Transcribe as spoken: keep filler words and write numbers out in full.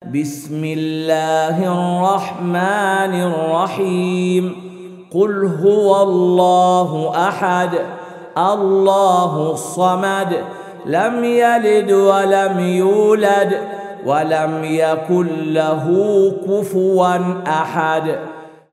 بسم الله الرحمن الرحيم قل هو الله أحد الله الصمد لم يلد ولم يولد ولم يكن له كفوا أحد.